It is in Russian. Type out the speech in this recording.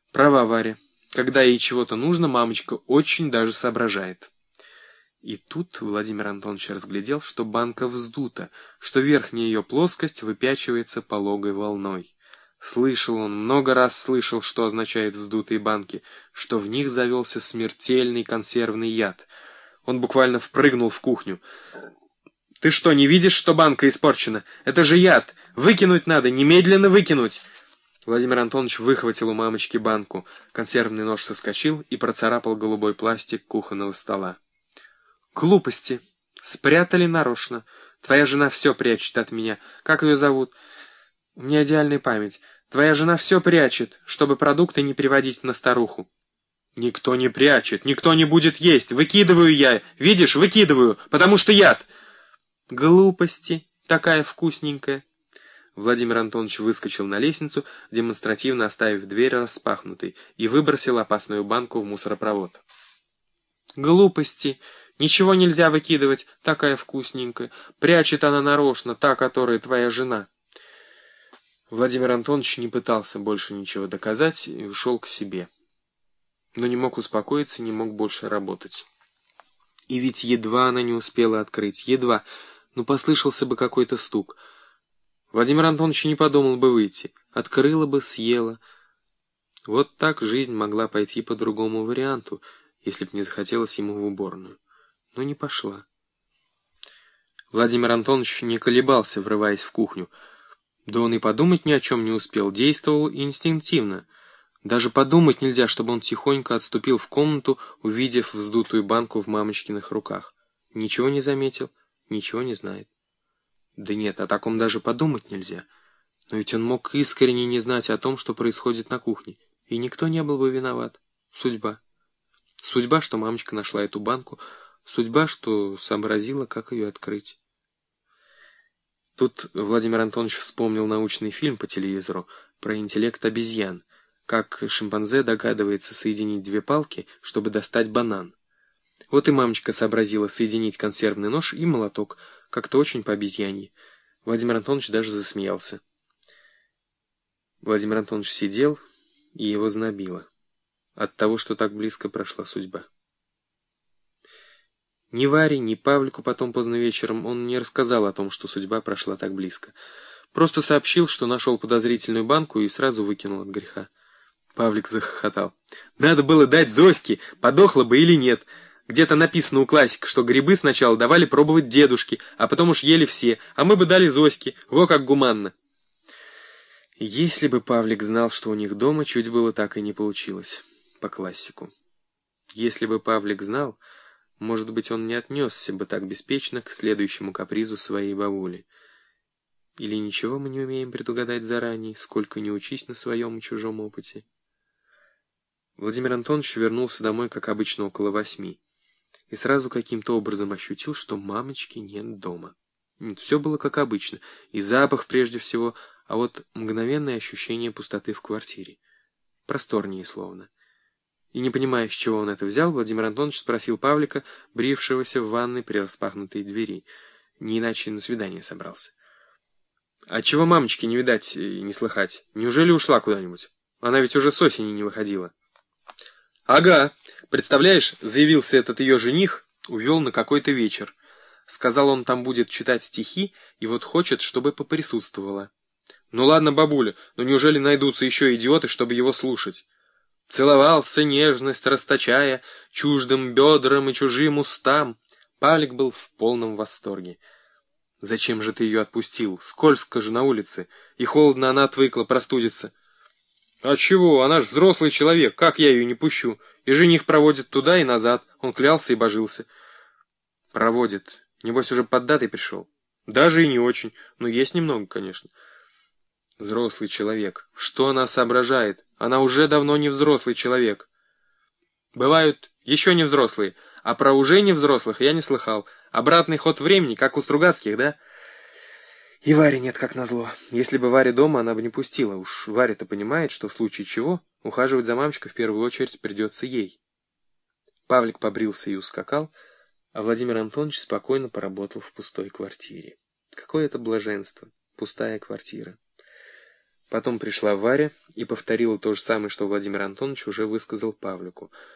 Права Варя. Когда ей чего-то нужно, мамочка очень даже соображает. И тут Владимир Антонович разглядел, что банка вздута, что верхняя ее плоскость выпячивается пологой волной. Слышал он, много раз слышал, что означают вздутые банки, что в них завелся смертельный консервный яд. Он буквально впрыгнул в кухню. «Ты что, не видишь, что банка испорчена? Это же яд! Выкинуть надо, немедленно выкинуть!» Владимир Антонович выхватил у мамочки банку. Консервный нож соскочил и процарапал голубой пластик кухонного стола. «Глупости! Спрятали нарочно. Твоя жена все прячет от меня. Как ее зовут? У меня идеальная память. Твоя жена все прячет, чтобы продукты не приводить на старуху». «Никто не прячет, никто не будет есть. Выкидываю я. Видишь, выкидываю, потому что яд». «Глупости! Такая вкусненькая!» Владимир Антонович выскочил на лестницу, демонстративно оставив дверь распахнутой, и выбросил опасную банку в мусоропровод. «Глупости! Ничего нельзя выкидывать, такая вкусненькая. Прячет она нарочно, та, которая твоя жена». Владимир Антонович не пытался больше ничего доказать и ушел к себе. Но не мог успокоиться, не мог больше работать. И ведь едва она не успела открыть, едва, но послышался бы какой-то стук. Владимир Антонович не подумал бы выйти, открыла бы, съела. Вот так жизнь могла пойти по другому варианту, если б не захотелось ему в уборную. Но не пошла. Владимир Антонович не колебался, врываясь в кухню. Да он и подумать ни о чем не успел, действовал инстинктивно. Даже подумать нельзя, чтобы он тихонько отступил в комнату, увидев вздутую банку в мамочкиных руках. Ничего не заметил, ничего не знает. Да нет, о таком даже подумать нельзя. Но ведь он мог искренне не знать о том, что происходит на кухне. И никто не был бы виноват. Судьба. Судьба, что мамочка нашла эту банку. Судьба, что сообразила, как ее открыть. Тут Владимир Антонович вспомнил научный фильм по телевизору про интеллект обезьян. Как шимпанзе догадывается соединить две палки, чтобы достать банан. Вот и мамочка сообразила соединить консервный нож и молоток, как-то очень по-обезьяньи. Владимир Антонович даже засмеялся. Владимир Антонович сидел, и его знобило от того, что так близко прошла судьба. Ни Варе, ни Павлику потом поздно вечером он не рассказал о том, что судьба прошла так близко. Просто сообщил, что нашел подозрительную банку и сразу выкинул от греха. Павлик захохотал. «Надо было дать Зоське, подохла бы или нет. Где-то написано у классика, что грибы сначала давали пробовать дедушке, а потом уж ели все, а мы бы дали Зоське. Во как гуманно!» Если бы Павлик знал, что у них дома чуть было так и не получилось. По классику. Если бы Павлик знал, может быть, он не отнесся бы так беспечно к следующему капризу своей бабули. Или ничего мы не умеем предугадать заранее, сколько не учись на своем и чужом опыте. Владимир Антонович вернулся домой, как обычно, около 8, и сразу каким-то образом ощутил, что мамочки нет дома. Все было как обычно, и запах прежде всего, а вот мгновенное ощущение пустоты в квартире. Просторнее словно. И не понимая, с чего он это взял, Владимир Антонович спросил Павлика, брившегося в ванной при распахнутой двери. Не иначе на свидание собрался. «А чего мамочки не видать и не слыхать? Неужели ушла куда-нибудь? Она ведь уже с осени не выходила». «Ага, представляешь, заявился этот ее жених, увел на какой-то вечер. Сказал, он там будет читать стихи, и вот хочет, чтобы поприсутствовала». «Ну ладно, бабуля, но неужели найдутся еще идиоты, чтобы его слушать?» Целовался нежность, расточая чуждым бедрам и чужим устам. Павлик был в полном восторге. «Зачем же ты ее отпустил? Скользко же на улице, и холодно она отвыкла, простудится». «А чего? Она ж взрослый человек, как я ее не пущу? И жених проводит туда и назад, он клялся и божился». «Проводит. Небось, уже под датой пришел?» «Даже и не очень, но есть немного, конечно». Взрослый человек. Что она соображает? Она уже давно не взрослый человек. Бывают еще не взрослые, а про уже не взрослых я не слыхал. Обратный ход времени, как у Стругацких, да? И Вари нет, как назло. Если бы Варя дома, она бы не пустила. Уж Варя-то понимает, что в случае чего ухаживать за мамочкой в первую очередь придется ей. Павлик побрился и ускакал, а Владимир Антонович спокойно поработал в пустой квартире. Какое это блаженство, пустая квартира. Потом пришла Варя и повторила то же самое, что Владимир Антонович уже высказал Павлику.